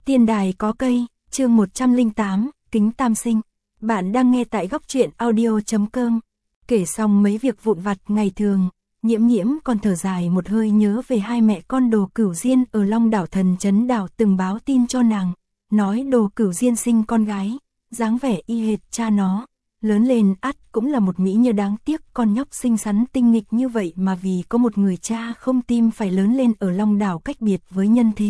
Tiên đài có cây, chương 108, kính tam sinh. Bạn đang nghe tại góc truyện audio.com. Kể xong mấy việc vụn vặt ngày thường, Nhiễm Nhiễm còn thở dài một hơi nhớ về hai mẹ con Đồ Cửu Diên ở Long Đảo Thần Trấn Đảo từng báo tin cho nàng, nói Đồ Cửu Diên sinh con gái, dáng vẻ y hệt cha nó, lớn lên ắt cũng là một mỹ nhân, đáng tiếc con nhóc xinh xắn tinh nghịch như vậy mà vì có một người cha không tim phải lớn lên ở Long Đảo cách biệt với nhân thế.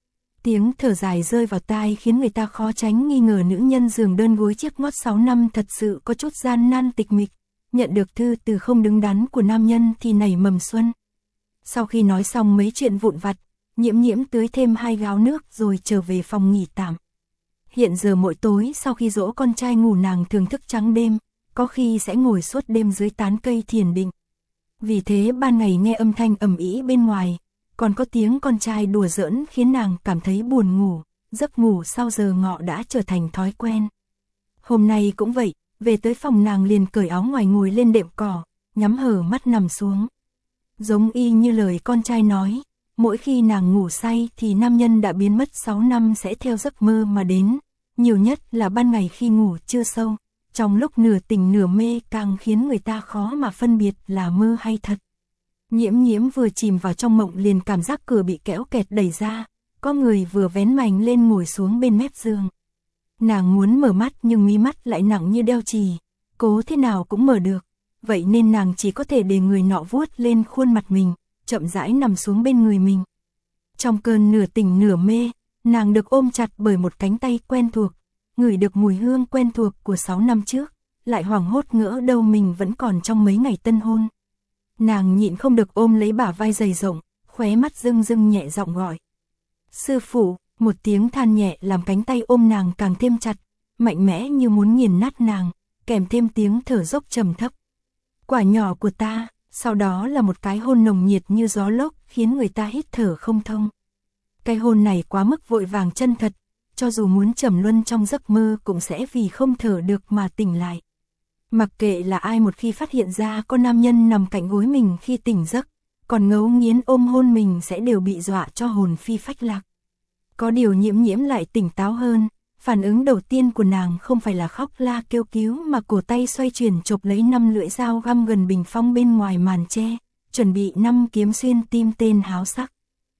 Tiếng thở dài rơi vào tai khiến người ta khó tránh nghi ngờ nữ nhân giường đơn gối chiếc ngót 6 năm thật sự có chút gian nan tịch mịch, nhận được thư từ không đứng đắn của nam nhân thì nảy mầm xuân. Sau khi nói xong mấy chuyện vụn vặt, Nhiễm Nhiễm tưới thêm 2 gáo nước rồi trở về phòng nghỉ tạm. Hiện giờ mỗi tối sau khi dỗ con trai ngủ nàng thường thức trắng đêm, có khi sẽ ngồi suốt đêm dưới tán cây thiền định. Vì thế ban ngày nghe âm thanh ầm ĩ bên ngoài, còn có tiếng con trai đùa giỡn khiến nàng cảm thấy buồn ngủ, giấc ngủ sau giờ ngọ đã trở thành thói quen. Hôm nay cũng vậy, về tới phòng nàng liền cởi áo ngoài ngồi lên đệm cỏ, nhắm hờ mắt nằm xuống. Giống y như lời con trai nói, mỗi khi nàng ngủ say thì nam nhân đã biến mất 6 năm sẽ theo giấc mơ mà đến, nhiều nhất là ban ngày khi ngủ chưa sâu, trong lúc nửa tỉnh nửa mê càng khiến người ta khó mà phân biệt là mơ hay thật. Nhiễm Nhiễm vừa chìm vào trong mộng liền cảm giác cửa bị kéo kẹt đẩy ra, có người vừa vén mành lên ngồi xuống bên mép giường. Nàng muốn mở mắt nhưng mí mắt lại nặng như đeo chì, cố thế nào cũng mở được, vậy nên nàng chỉ có thể để người nọ vuốt lên khuôn mặt mình, chậm rãi nằm xuống bên người mình. Trong cơn nửa tỉnh nửa mê, nàng được ôm chặt bởi một cánh tay quen thuộc, ngửi được mùi hương quen thuộc của 6 năm trước, lại hoảng hốt ngỡ đâu mình vẫn còn trong mấy ngày tân hôn. Nàng nhịn không được ôm lấy bả vai dày rộng, khóe mắt rưng rưng nhẹ giọng gọi. Sư phụ, một tiếng than nhẹ làm cánh tay ôm nàng càng thêm chặt, mạnh mẽ như muốn nghiền nát nàng, kèm thêm tiếng thở dốc trầm thấp. Quả nhỏ của ta, sau đó là một cái hôn nồng nhiệt như gió lốc khiến người ta hít thở không thông. Cái hôn này quá mức vội vàng chân thật, cho dù muốn trầm luân trong giấc mơ cũng sẽ vì không thở được mà tỉnh lại. Mặc kệ là ai một khi phát hiện ra có nam nhân nằm cạnh gối mình khi tỉnh giấc, còn ngấu nghiến ôm hôn mình sẽ đều bị dọa cho hồn phi phách lạc. Có điều Nhiễm Nhiễm lại tỉnh táo hơn, phản ứng đầu tiên của nàng không phải là khóc la kêu cứu mà cổ tay xoay chuyển chộp lấy 5 lưỡi dao găm gần bình phong bên ngoài màn tre, chuẩn bị 5 kiếm xuyên tim tên háo sắc.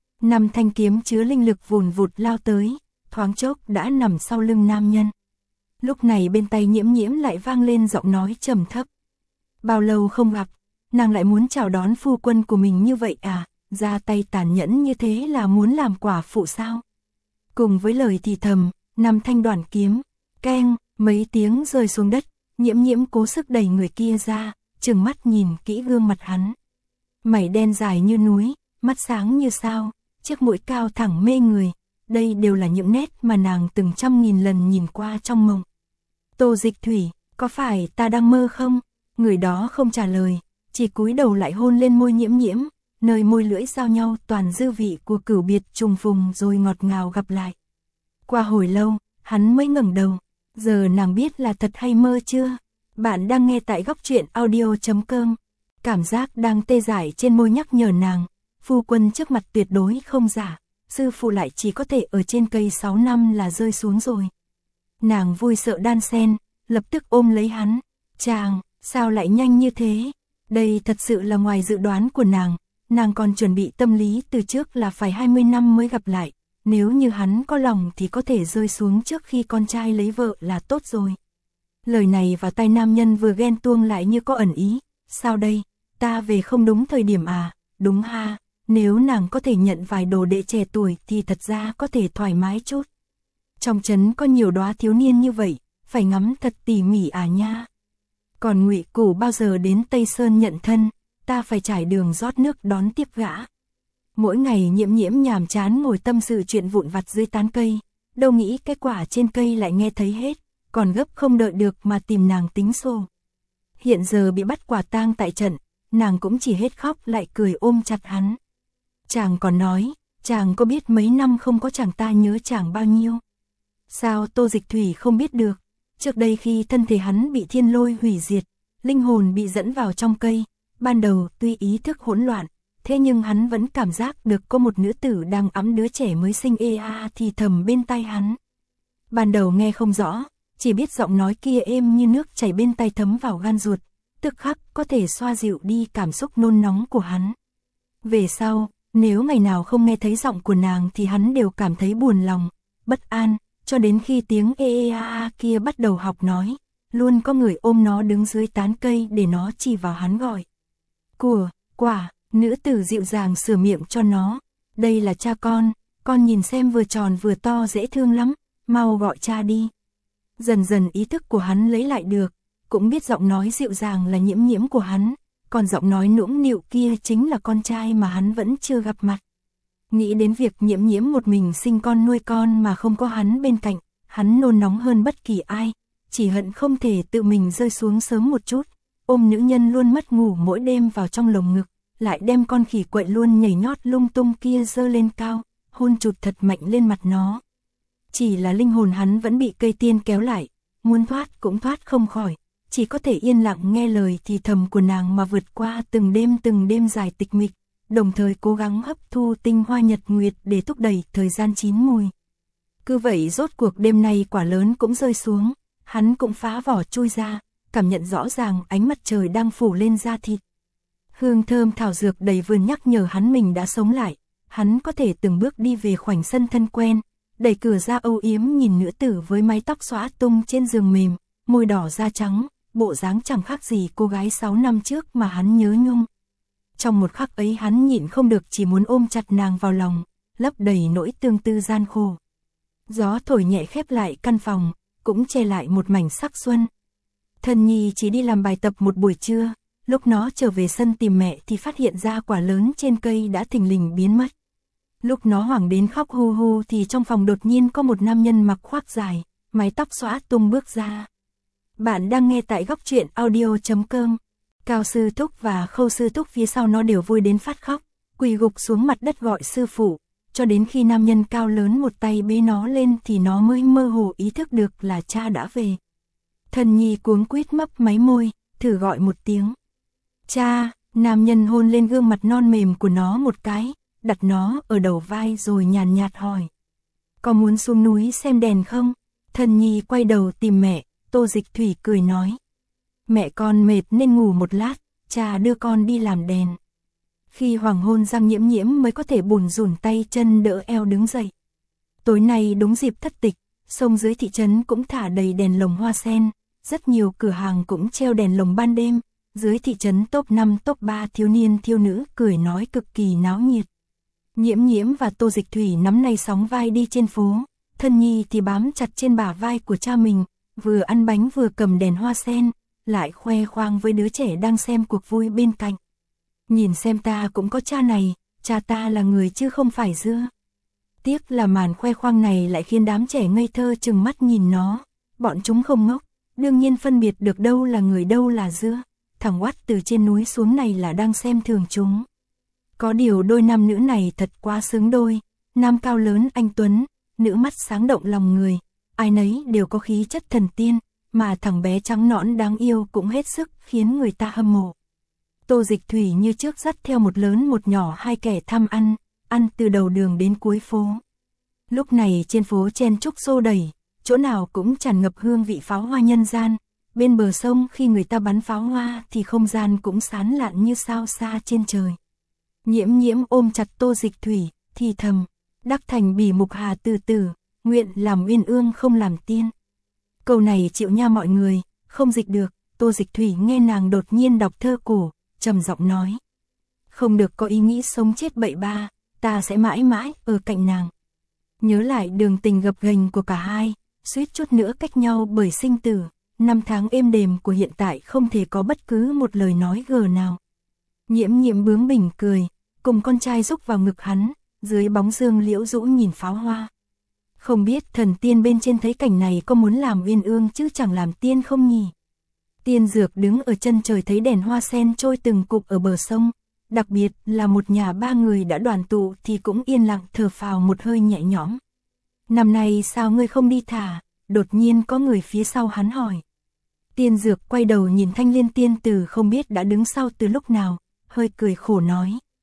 5 thanh kiếm chứa linh lực vùn vụt lao tới, thoáng chốc đã nằm sau lưng nam nhân. Lúc này bên tay Nhiễm Nhiễm lại vang lên giọng nói trầm thấp. Bao lâu không gặp, nàng lại muốn chào đón phu quân của mình như vậy à, ra tay tàn nhẫn như thế là muốn làm quả phụ sao? Cùng với lời thì thầm, 5 thanh đoản kiếm, keng, mấy tiếng rơi xuống đất, Nhiễm Nhiễm cố sức đẩy người kia ra, trừng mắt nhìn kỹ gương mặt hắn. Mày đen dài như núi, mắt sáng như sao, chiếc mũi cao thẳng mê người, đây đều là những nét mà nàng từng trăm nghìn lần nhìn qua trong mộng. Tô Dịch Thủy, có phải ta đang mơ không? Người đó không trả lời, chỉ cúi đầu lại hôn lên môi Nhiễm Nhiễm, nơi môi lưỡi giao nhau toàn dư vị của cửu biệt trùng phùng rồi ngọt ngào gặp lại. Qua hồi lâu, hắn mới ngẩng đầu, giờ nàng biết là thật hay mơ chưa? Bạn đang nghe tại góc truyện audio.com. Cảm giác đang tê dại trên môi nhắc nhở nàng, phu quân trước mặt tuyệt đối không giả, sư phụ lại chỉ có thể ở trên cây 6 năm là rơi xuống rồi. Nàng vui sợ đan sen, lập tức ôm lấy hắn, chàng, sao lại nhanh như thế? Đây thật sự là ngoài dự đoán của nàng còn chuẩn bị tâm lý từ trước là phải 20 năm mới gặp lại, nếu như hắn có lòng thì có thể rơi xuống trước khi con trai lấy vợ là tốt rồi. Lời này vào tai nam nhân vừa ghen tuông lại như có ẩn ý, sao đây, ta về không đúng thời điểm à, đúng ha, nếu nàng có thể nhận vài đồ đệ trẻ tuổi thì thật ra có thể thoải mái chút. Trong trấn có nhiều đóa thiếu niên như vậy, phải ngắm thật tỉ mỉ à nha. Còn Ngụy Cửu bao giờ đến Tây Sơn nhận thân, ta phải trải đường rót nước đón tiếp gã. Mỗi ngày Nhiễm Nhiễm nhàm chán ngồi tâm sự chuyện vụn vặt dưới tán cây, đâu nghĩ cái quả trên cây lại nghe thấy hết, còn gấp không đợi được mà tìm nàng tính sổ. Hiện giờ bị bắt quả tang tại trận, nàng cũng chỉ hết khóc lại cười ôm chặt hắn. Chàng còn nói, chàng có biết mấy năm không có chàng ta nhớ chàng bao nhiêu? Sao Tô Dịch Thủy không biết được? Trước đây khi thân thể hắn bị thiên lôi hủy diệt, linh hồn bị dẫn vào trong cây, ban đầu tuy ý thức hỗn loạn, Thế nhưng hắn vẫn cảm giác được có một nữ tử đang ẵm đứa trẻ mới sinh thì thầm bên tai hắn. Ban đầu nghe không rõ, chỉ biết giọng nói kia êm như nước chảy bên tai thấm vào gan ruột, tức khắc có thể xoa dịu đi cảm xúc nôn nóng của hắn. Về sau, nếu ngày nào không nghe thấy giọng của nàng thì hắn đều cảm thấy buồn lòng, bất an, cho đến khi tiếng kia bắt đầu học nói, luôn có người ôm nó đứng dưới tán cây để nó chỉ vào hắn gọi. Quả, nữ tử dịu dàng sửa miệng cho nó, đây là cha con nhìn xem vừa tròn vừa to dễ thương lắm, mau gọi cha đi. Dần dần ý thức của hắn lấy lại được, cũng biết giọng nói dịu dàng là Nhiễm Nhiễm của hắn, còn giọng nói nũng nịu kia chính là con trai mà hắn vẫn chưa gặp mặt. Nghĩ đến việc Nhiễm Nhiễm một mình sinh con nuôi con mà không có hắn bên cạnh, hắn nôn nóng hơn bất kỳ ai, chỉ hận không thể tự mình rơi xuống sớm một chút, ôm nữ nhân luôn mất ngủ mỗi đêm vào trong lồng ngực, lại đem con khỉ quậy luôn nhảy nhót lung tung kia giơ lên cao, hôn chụt thật mạnh lên mặt nó. Chỉ là linh hồn hắn vẫn bị cây tiên kéo lại, muốn thoát cũng thoát không khỏi, chỉ có thể yên lặng nghe lời thì thầm của nàng mà vượt qua từng đêm dài tịch mịch, đồng thời cố gắng hấp thu tinh hoa nhật nguyệt để thúc đẩy thời gian chín mùi. Cứ vậy rốt cuộc đêm nay quả lớn cũng rơi xuống, hắn cũng phá vỏ chui ra, cảm nhận rõ ràng ánh mặt trời đang phủ lên da thịt. Hương thơm thảo dược đầy vườn nhắc nhở hắn mình đã sống lại, hắn có thể từng bước đi về khoảnh sân thân quen, đẩy cửa ra âu yếm nhìn nữ tử với mái tóc xõa tung trên giường mềm, môi đỏ da trắng, bộ dáng chẳng khác gì cô gái 6 năm trước mà hắn nhớ nhung. Trong một khắc ấy hắn nhịn không được chỉ muốn ôm chặt nàng vào lòng, lấp đầy nỗi tương tư gian khổ. Gió thổi nhẹ khép lại căn phòng, cũng che lại một mảnh sắc xuân. Thần Nhi chỉ đi làm bài tập một buổi trưa, lúc nó trở về sân tìm mẹ thì phát hiện ra quả lớn trên cây đã thình lình biến mất. Lúc nó hoảng đến khóc hu hu thì trong phòng đột nhiên có một nam nhân mặc khoác dài, mái tóc xõa tung bước ra. Bạn đang nghe tại Góc Truyện Audio.com. Cao sư thúc và Khâu sư thúc phía sau nó đều vui đến phát khóc, quỳ gục xuống mặt đất gọi sư phụ, cho đến khi nam nhân cao lớn một tay bế nó lên thì nó mới mơ hồ ý thức được là cha đã về. Thần Nhi cuống quýt mấp máy môi, thử gọi một tiếng. Cha, nam nhân hôn lên gương mặt non mềm của nó một cái, đặt nó ở đầu vai rồi nhàn nhạt hỏi. Có muốn xuống núi xem đèn không? Thần Nhi quay đầu tìm mẹ, Tô Dịch Thủy cười nói. Mẹ con mệt nên ngủ một lát, cha đưa con đi làm đèn. Khi hoàng hôn Giang Nhiễm Nhiễm mới có thể bủn rủn tay chân đỡ eo đứng dậy. Tối nay đúng dịp thất tịch, sông dưới thị trấn cũng thả đầy đèn lồng hoa sen, rất nhiều cửa hàng cũng treo đèn lồng ban đêm, dưới thị trấn top 5 top 3 thiếu niên thiếu nữ cười nói cực kỳ náo nhiệt. Nhiễm Nhiễm và Tô Dịch Thủy nắm nay sóng vai đi trên phố, Thân Nhi thì bám chặt trên bả vai của cha mình, vừa ăn bánh vừa cầm đèn hoa sen, lại khoe khoang với đứa trẻ đang xem cuộc vui bên cạnh. Nhìn xem ta cũng có cha này, cha ta là người chứ không phải dưa. Tiếc là màn khoe khoang này lại khiến đám trẻ ngây thơ trừng mắt nhìn nó, bọn chúng không ngốc, đương nhiên phân biệt được đâu là người đâu là dưa, thằng oắt từ trên núi xuống này là đang xem thường chúng. Có điều đôi nam nữ này thật quá xứng đôi, nam cao lớn anh tuấn, nữ mắt sáng động lòng người, ai nấy đều có khí chất thần tiên, mà thằng bé trắng nõn đáng yêu cũng hết sức khiến người ta hâm mộ. Tô Dịch Thủy như trước dắt theo một lớn một nhỏ hai kẻ tham ăn từ đầu đường đến cuối phố. Lúc này trên phố chen chúc xô đẩy, chỗ nào cũng tràn ngập hương vị pháo hoa nhân gian, bên bờ sông khi người ta bắn pháo hoa thì không gian cũng sáng lạn như sao xa trên trời. Nhiễm Nhiễm ôm chặt Tô Dịch Thủy, thì thầm, đắc thành bỉ mục hà từ từ, nguyện làm uyên ương không làm tiên. Câu này chịu nha mọi người, không dịch được. Tô Dịch Thủy nghe nàng đột nhiên đọc thơ cổ, trầm giọng nói. Không được có ý nghĩ sống chết bậy ba, ta sẽ mãi mãi ở cạnh nàng. Nhớ lại đường tình gập ghềnh của cả hai, suýt chút nữa cách nhau bởi sinh tử, năm tháng êm đềm của hiện tại không thể có bất cứ một lời nói gờ nào. Nhiễm Nhiễm bướng bỉnh cười, cùng con trai rúc vào ngực hắn, dưới bóng dương liễu rũ nhìn pháo hoa. Không biết thần tiên bên trên thấy cảnh này có muốn làm uyên ương chứ chẳng làm tiên không nhỉ? Tiên Dược đứng ở chân trời thấy đèn hoa sen trôi từng cục ở bờ sông, đặc biệt là một nhà ba người đã đoàn tụ thì cũng yên lặng thở phào một hơi nhẹ nhõm. Năm nay sao ngươi không đi thả? Đột nhiên có người phía sau hắn hỏi. Tiên Dược quay đầu nhìn Thanh Liên tiên tử không biết đã đứng sau từ lúc nào, hơi cười khổ nói.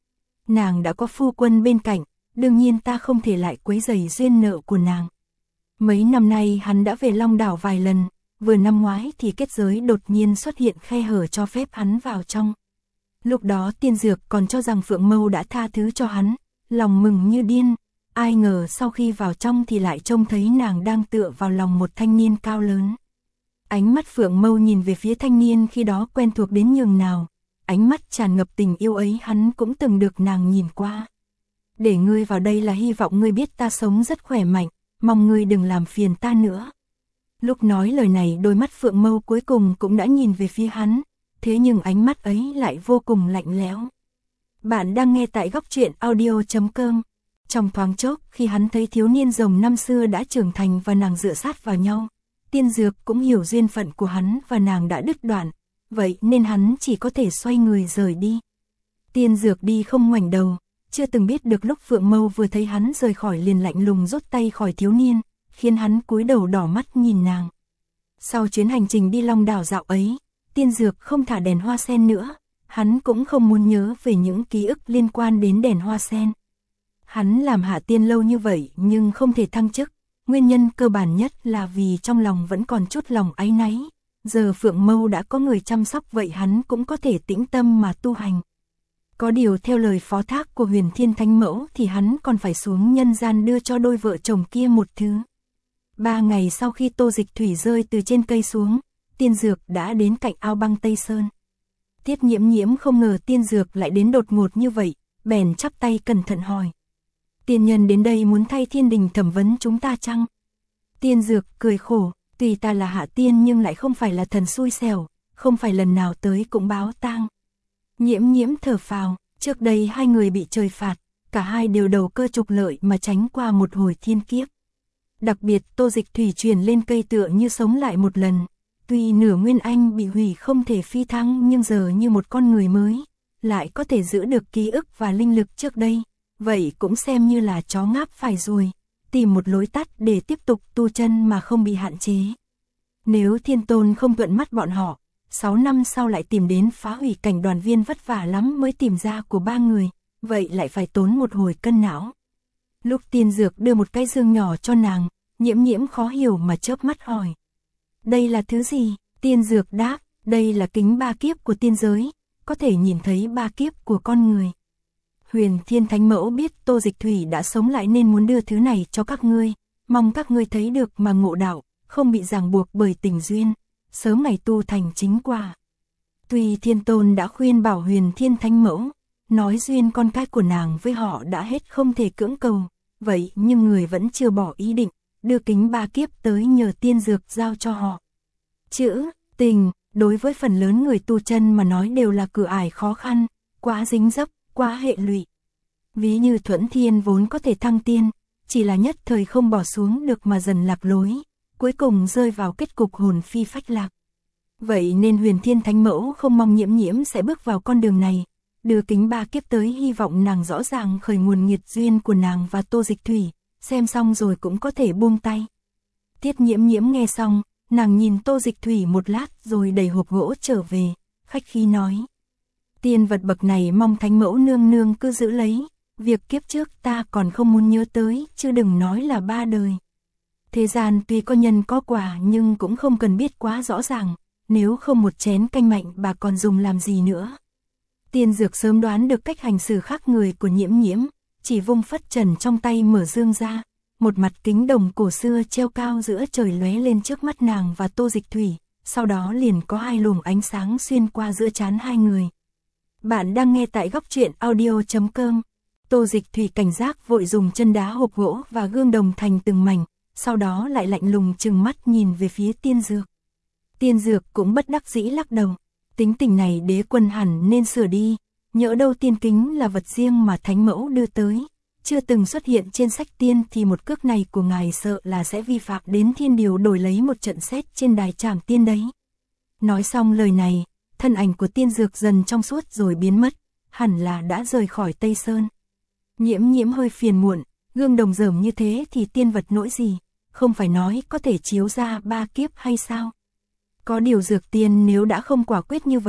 nàng đã có phu quân bên cạnh, đương nhiên ta không thể lại quấy rầy duyên nợ của nàng. Mấy năm nay hắn đã về Long Đảo vài lần, vừa năm ngoái thì kết giới đột nhiên xuất hiện khe hở cho phép hắn vào trong. Lúc đó Tiên Dược còn cho rằng Phượng Mâu đã tha thứ cho hắn, lòng mừng như điên, ai ngờ sau khi vào trong thì lại trông thấy nàng đang tựa vào lòng một thanh niên cao lớn. Ánh mắt Phượng Mâu nhìn về phía thanh niên khi đó quen thuộc đến nhường nào, ánh mắt tràn ngập tình yêu ấy hắn cũng từng được nàng nhìn qua. Để ngươi vào đây là hy vọng ngươi biết ta sống rất khỏe mạnh, mong ngươi đừng làm phiền ta nữa. Lúc nói lời này đôi mắt Phượng Mâu cuối cùng cũng đã nhìn về phía hắn, thế nhưng ánh mắt ấy lại vô cùng lạnh lẽo. Bạn đang nghe tại góc truyện audio.com. Trong thoáng chốc khi hắn thấy thiếu niên rồng năm xưa đã trưởng thành và nàng dựa sát vào nhau, Tiên Dược cũng hiểu duyên phận của hắn và nàng đã đứt đoạn, vậy nên hắn chỉ có thể xoay người rời đi. Tiên Dược đi không ngoảnh đầu, chưa từng biết được lúc Phượng Mâu vừa thấy hắn rời khỏi liền lạnh lùng rút tay khỏi thiếu niên, khiến hắn cúi đầu đỏ mắt nhìn nàng. Sau chuyến hành trình đi Long Đảo dạo ấy, Tiên Dược không thả đèn hoa sen nữa, hắn cũng không muốn nhớ về những ký ức liên quan đến đèn hoa sen. Hắn làm hạ tiên lâu như vậy nhưng không thể thăng chức, nguyên nhân cơ bản nhất là vì trong lòng vẫn còn chút lòng áy náy, giờ Phượng Mâu đã có người chăm sóc vậy hắn cũng có thể tĩnh tâm mà tu hành. Có điều theo lời phó thác của Huyền Thiên Thánh Mẫu thì hắn còn phải xuống nhân gian đưa cho đôi vợ chồng kia một thứ. 3 ngày sau khi Tô Dịch Thủy rơi từ trên cây xuống, Tiên Dược đã đến cạnh ao băng Tây Sơn. Tiết Nhiễm Nhiễm không ngờ Tiên Dược lại đến đột ngột như vậy, bèn chắp tay cẩn thận hỏi. Tiên nhân đến đây muốn thay thiên đình thẩm vấn chúng ta chăng? Tiên Dược cười khổ, tùy ta là hạ tiên nhưng lại không phải là thần xui xẻo, không phải lần nào tới cũng báo tang. Nhiễm Nhiễm thở phào, trước đây hai người bị trời phạt, cả hai đều đầu cơ trục lợi mà tránh qua một hồi thiên kiếp. Đặc biệt Tô Dịch Thủy truyền lên cây tựa như sống lại một lần, tuy nửa nguyên anh bị hủy không thể phi thăng nhưng giờ như một con người mới, lại có thể giữ được ký ức và linh lực trước đây, vậy cũng xem như là chó ngáp phải ruồi, tìm một lối tắt để tiếp tục tu chân mà không bị hạn chế. Nếu Thiên Tôn không thuận mắt bọn họ, 6 năm sau lại tìm đến phá hủy cảnh Đoàn Viên vất vả lắm mới tìm ra của 3 người, vậy lại phải tốn một hồi cân não. Lúc Tiên Dược đưa một cái dương nhỏ cho nàng, Nhiễm Nhiễm khó hiểu mà chớp mắt hỏi. Đây là thứ gì? Tiên Dược đáp, đây là kính 3 kiếp của tiên giới, có thể nhìn thấy 3 kiếp của con người. Huyền Thiên Thánh Mẫu biết Tô Dịch Thủy đã sống lại nên muốn đưa thứ này cho các ngươi, mong các ngươi thấy được mà ngộ đạo, không bị ràng buộc bởi tình duyên, sớm ngày tu thành chính quả. Tuy Thiên Tôn đã khuyên bảo Huyền Thiên Thánh Mẫu, nói duyên con cái của nàng với họ đã hết không thể cưỡng cầu, vậy nhưng người vẫn chưa bỏ ý định, đưa kính 3 kiếp tới nhờ Tiên Dược giao cho họ. Chữ, tình, đối với phần lớn người tu chân mà nói đều là cửa ải khó khăn, quá dính dấp, quá hệ lụy. Ví như Thuẫn Thiên vốn có thể thăng tiên, chỉ là nhất thời không bỏ xuống được mà dần lạc lối, cuối cùng rơi vào kết cục hồn phi phách lạc. Vậy nên Huyền Thiên Thánh Mẫu không mong Nhiễm Nhiễm sẽ bước vào con đường này, đưa kính 3 kiếp tới hy vọng nàng rõ ràng khởi nguồn nghiệt duyên của nàng và Tô Dịch Thủy, xem xong rồi cũng có thể buông tay. Tiết Nhiễm Nhiễm nghe xong, nàng nhìn Tô Dịch Thủy một lát rồi đẩy hộp gỗ trở về, khách khí nói. Tiên vật bậc này mong Thánh Mẫu nương nương cứ giữ lấy, việc kiếp trước ta còn không muốn nhớ tới, chứ đừng nói là 3 đời. Thế gian tuy có nhân có quả nhưng cũng không cần biết quá rõ ràng, nếu không một chén canh mạnh bà còn dùng làm gì nữa. Tiên Dược sớm đoán được cách hành xử khác người của Nhiễm Nhiễm, chỉ vung phất trần trong tay mở dương ra, một mặt kính đồng cổ xưa treo cao giữa trời lóe lên trước mắt nàng và Tô Dịch Thủy, sau đó liền có 2 luồng ánh sáng xuyên qua giữa trán hai người. Bạn đang nghe tại góc truyện audio.com. Tô Dịch Thủy cảnh giác vội dùng chân đá hộp gỗ và gương đồng thành từng mảnh, sau đó lại lạnh lùng trừng mắt nhìn về phía Tiên Dược. Tiên Dược cũng bất đắc dĩ lắc đầu, tính tình này đế quân hẳn nên sửa đi, nhỡ đâu tiên kính là vật riêng mà Thánh Mẫu đưa tới, chưa từng xuất hiện trên sách tiên thì một cước này của ngài sợ là sẽ vi phạm đến thiên điều đổi lấy một trận xét trên đài trảm tiên đấy. Nói xong lời này, thân ảnh của Tiên Dược dần trong suốt rồi biến mất, hẳn là đã rời khỏi Tây Sơn. Nhiễm Nhiễm hơi phiền muộn, gương đồng rởm như thế thì tiên vật nỗi gì, không phải nói có thể chiếu ra 3 kiếp hay sao? Có điều Dược Tiên nếu đã không quả quyết như vậy,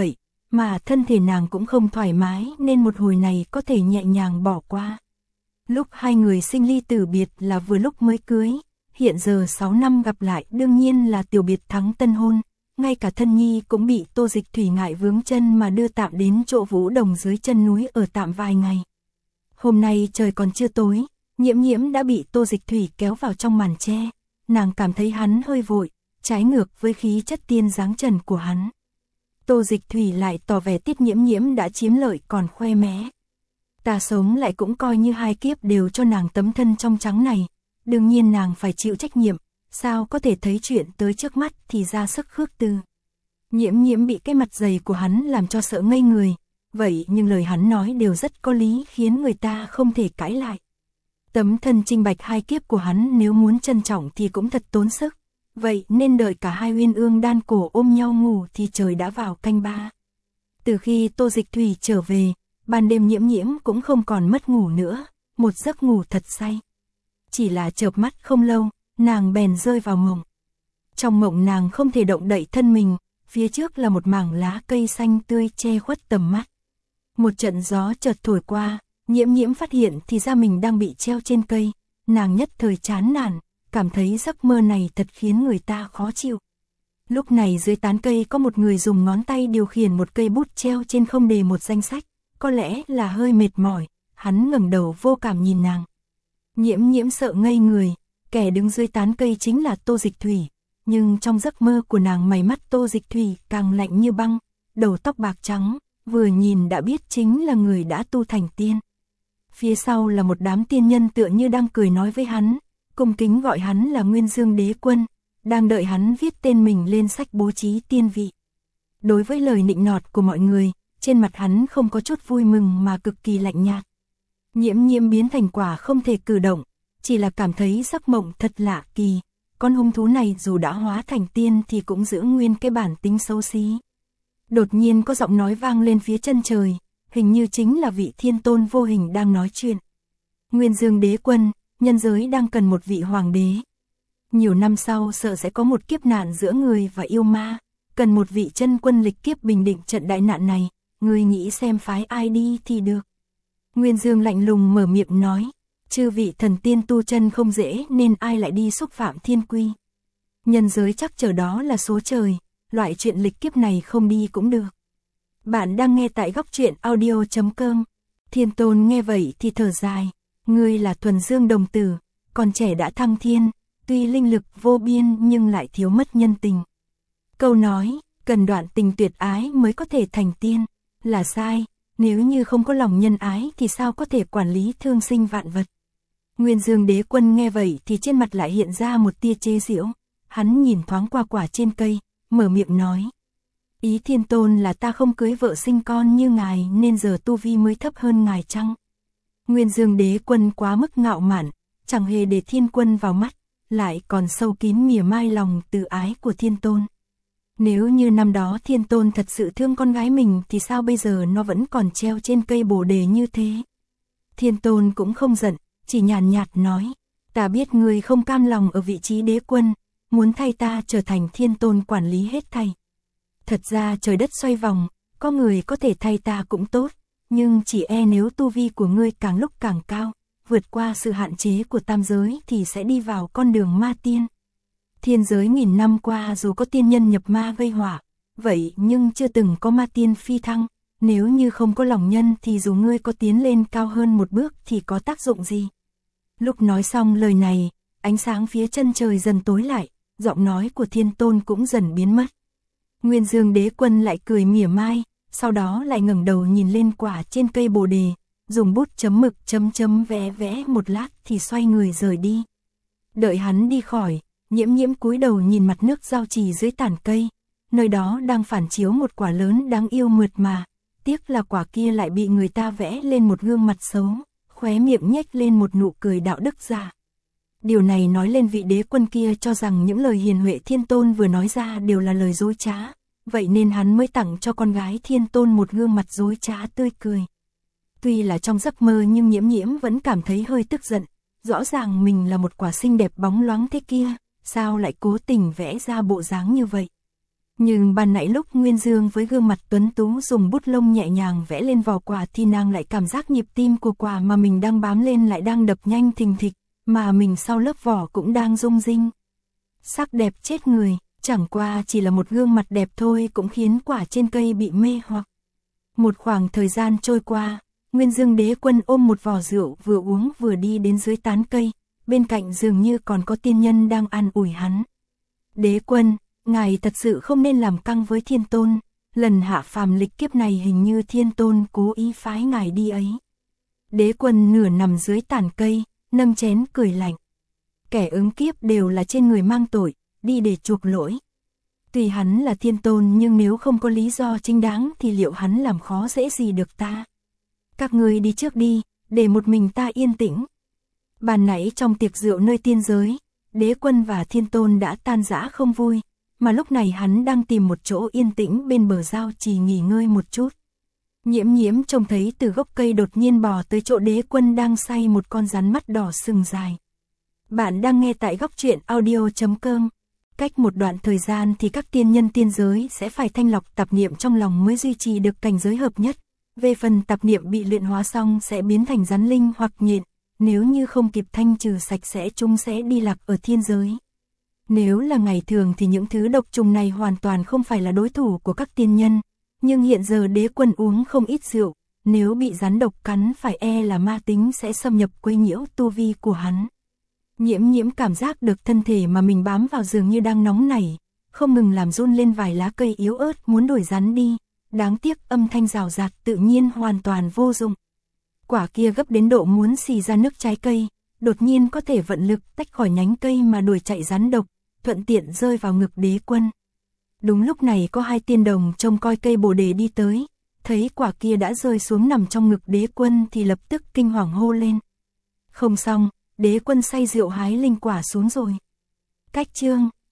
mà thân thể nàng cũng không thoải mái nên một hồi này có thể nhẹ nhàng bỏ qua. Lúc hai người sinh ly tử biệt là vừa lúc mới cưới, hiện giờ 6 năm gặp lại đương nhiên là tiểu biệt thắng tân hôn, ngay cả thân nhi cũng bị Tô Dịch Thủy ngại vướng chân mà đưa tạm đến chỗ Vũ Đồng dưới chân núi ở tạm vài ngày. Hôm nay trời còn chưa tối, Nhiễm Nhiễm đã bị Tô Dịch Thủy kéo vào trong màn che, nàng cảm thấy hắn hơi vội, trái ngược với khí chất tiên dáng trần của hắn. Tô Dịch Thủy lại tỏ vẻ Tiết Nhiễm Nhiễm đã chiếm lợi còn khoe mẽ. Ta sống lại cũng coi như 2 kiếp đều cho nàng tấm thân trong trắng này, đương nhiên nàng phải chịu trách nhiệm, sao có thể thấy chuyện tới trước mắt thì ra sức khước từ. Nhiễm Nhiễm bị cái mặt dày của hắn làm cho sợ ngây người, vậy nhưng lời hắn nói đều rất có lý khiến người ta không thể cãi lại. Tấm thân trinh bạch 2 kiếp của hắn nếu muốn trân trọng thì cũng thật tốn sức, vậy nên đợi cả hai uyên ương đan cổ ôm nhau ngủ thì trời đã vào canh 3. Từ khi Tô Dịch Thủy trở về, ban đêm Nhiễm Nhiễm cũng không còn mất ngủ nữa, một giấc ngủ thật say. Chỉ là chợp mắt không lâu, nàng bèn rơi vào mộng. Trong mộng nàng không thể động đậy thân mình, phía trước là một mảng lá cây xanh tươi che khuất tầm mắt. Một trận gió chợt thổi qua, Nhiễm Nhiễm phát hiện thì ra mình đang bị treo trên cây, nàng nhất thời chán nản, cảm thấy giấc mơ này thật khiến người ta khó chịu. Lúc này dưới tán cây có một người dùng ngón tay điều khiển một cây bút treo trên không đề một danh sách, có lẽ là hơi mệt mỏi, hắn ngẩng đầu vô cảm nhìn nàng. Nhiễm Nhiễm sợ ngây người, kẻ đứng dưới tán cây chính là Tô Dịch Thủy, nhưng trong giấc mơ của nàng mày mắt Tô Dịch Thủy càng lạnh như băng, đầu tóc bạc trắng, vừa nhìn đã biết chính là người đã tu thành tiên. Phía sau là một đám tiên nhân tựa như đang cười nói với hắn, cung kính gọi hắn là Nguyên Dương Đế Quân, đang đợi hắn viết tên mình lên sách bố trí tiên vị. Đối với lời nịnh nọt của mọi người, trên mặt hắn không có chút vui mừng mà cực kỳ lạnh nhạt. Nhiễm Nhiễm biến thành quả không thể cử động, chỉ là cảm thấy giấc mộng thật lạ kỳ, con hung thú này dù đã hóa thành tiên thì cũng giữ nguyên cái bản tính xấu xí. Đột nhiên có giọng nói vang lên phía chân trời, hình như chính là vị thiên tôn vô hình đang nói chuyện. Nguyên Dương Đế Quân, nhân giới đang cần một vị hoàng đế. Nhiều năm sau sợ sẽ có một kiếp nạn giữa người và yêu ma, cần một vị chân quân lịch kiếp bình định trận đại nạn này, ngươi nghĩ xem phái ai đi thì được. Nguyên Dương lạnh lùng mở miệng nói, chư vị thần tiên tu chân không dễ nên ai lại đi xúc phạm thiên quy. Nhân giới chắc chờ đó là số trời, loại chuyện lịch kiếp này không đi cũng được. Bạn đang nghe tại góc truyện audio.com. Thiên Tôn nghe vậy thì thở dài, ngươi là thuần dương đồng tử, còn trẻ đã thăng thiên, tuy linh lực vô biên nhưng lại thiếu mất nhân tình. Câu nói, cần đoạn tình tuyệt ái mới có thể thành tiên, là sai, nếu như không có lòng nhân ái thì sao có thể quản lý thương sinh vạn vật. Nguyên Dương Đế Quân nghe vậy thì trên mặt lại hiện ra một tia chế giễu, hắn nhìn thoáng qua quả trên cây, mở miệng nói. Ý Thiên Tôn là ta không cưới vợ sinh con như ngài nên giờ tu vi mới thấp hơn ngài chăng? Nguyên Dương Đế Quân quá mức ngạo mạn, chẳng hề để Thiên Quân vào mắt, lại còn sâu kín mỉa mai lòng từ ái của Thiên Tôn. Nếu như năm đó Thiên Tôn thật sự thương con gái mình thì sao bây giờ nó vẫn còn treo trên cây bồ đề như thế? Thiên Tôn cũng không giận, chỉ nhàn nhạt nói, ta biết ngươi không cam lòng ở vị trí đế quân, muốn thay ta trở thành Thiên Tôn quản lý hết thảy. Thật ra trời đất xoay vòng, có người có thể thay ta cũng tốt, nhưng chỉ nếu tu vi của ngươi càng lúc càng cao, vượt qua sự hạn chế của tam giới thì sẽ đi vào con đường ma tiên. Thiên giới nghìn năm qua dù có tiên nhân nhập ma gây họa, vậy nhưng chưa từng có ma tiên phi thăng, nếu như không có lòng nhân thì dù ngươi có tiến lên cao hơn một bước thì có tác dụng gì? Lúc nói xong lời này, ánh sáng phía chân trời dần tối lại, giọng nói của Thiên Tôn cũng dần biến mất. Nguyên Dương Đế Quân lại cười mỉa mai, sau đó lại ngẩng đầu nhìn lên quả trên cây bồ đề, dùng bút chấm mực chấm vẽ vẽ một lát thì xoay người rời đi. Đợi hắn đi khỏi, Nhiễm Nhiễm cúi đầu nhìn mặt nước giao trì dưới tàn cây, nơi đó đang phản chiếu một quả lớn đáng yêu mượt mà, tiếc là quả kia lại bị người ta vẽ lên một gương mặt xấu, khóe miệng nhếch lên một nụ cười đạo đức giả. Điều này nói lên vị đế quân kia cho rằng những lời hiền huệ Thiên Tôn vừa nói ra đều là lời dối trá, vậy nên hắn mới tặng cho con gái Thiên Tôn một gương mặt dối trá tươi cười. Tuy là trong giấc mơ nhưng Nhiễm Nhiễm vẫn cảm thấy hơi tức giận, rõ ràng mình là một quả xinh đẹp bóng loáng thế kia, sao lại cố tình vẽ ra bộ dáng như vậy. Nhưng ban nãy lúc Nguyên Dương với gương mặt tuấn tú dùng bút lông nhẹ nhàng vẽ lên vỏ quả thì nàng lại cảm giác nhịp tim của quả mà mình đang bám lên lại đang đập nhanh thình thịch, mà mình sau lớp vỏ cũng đang rung rinh. Sắc đẹp chết người, chẳng qua chỉ là một gương mặt đẹp thôi cũng khiến quả trên cây bị mê hoặc. Một khoảng thời gian trôi qua, Nguyên Dương Đế Quân ôm một vò rượu vừa uống vừa đi đến dưới tán cây, bên cạnh dường như còn có tiên nhân đang an ủi hắn. Đế Quân, ngài thật sự không nên làm căng với Thiên Tôn, lần hạ phàm lịch kiếp này hình như Thiên Tôn cố ý phái ngài đi ấy. Đế Quân nửa nằm dưới tàn cây, nâng chén cười lạnh. Kẻ ứng kiếp đều là trên người mang tội, đi để chuộc lỗi. Tuy hắn là Thiên Tôn nhưng nếu không có lý do chính đáng thì liệu hắn làm khó dễ gì được ta. Các ngươi đi trước đi, để một mình ta yên tĩnh. Ban nãy trong tiệc rượu nơi tiên giới, Đế Quân và Thiên Tôn đã tan rã không vui, mà lúc này hắn đang tìm một chỗ yên tĩnh bên bờ giao trì nghỉ ngơi một chút. Nhiễm Nhiễm trông thấy từ gốc cây đột nhiên bò tới chỗ Đế Quân đang say một con rắn mắt đỏ sừng dài. Bạn đang nghe tại góc truyện audio.com. Cách một đoạn thời gian thì các tiên nhân tiên giới sẽ phải thanh lọc tạp niệm trong lòng mới duy trì được cảnh giới hợp nhất. Về phần tạp niệm bị luyện hóa xong sẽ biến thành rắn linh hoặc nhện, nếu như không kịp thanh trừ sạch sẽ chúng sẽ đi lạc ở thiên giới. Nếu là ngày thường thì những thứ độc trùng này hoàn toàn không phải là đối thủ của các tiên nhân, nhưng hiện giờ Đế Quân uống không ít rượu, nếu bị rắn độc cắn phải là ma tính sẽ xâm nhập quấy nhiễu tu vi của hắn. Nhiễm Nhiễm cảm giác được thân thể mà mình bám vào dường như đang nóng nảy, không ngừng làm run lên vài lá cây yếu ớt muốn đuổi rắn đi, đáng tiếc âm thanh rào rạt tự nhiên hoàn toàn vô dụng. Quả kia gấp đến độ muốn xì ra nước trái cây, đột nhiên có thể vận lực tách khỏi nhánh cây mà đuổi chạy rắn độc, thuận tiện rơi vào ngực Đế Quân. Đúng lúc này có hai tiên đồng trông coi cây bồ đề đi tới, thấy quả kia đã rơi xuống nằm trong ngực Đế Quân thì lập tức kinh hoàng hô lên. Không xong, Đế Quân say rượu hái linh quả xuống rồi. Cách chương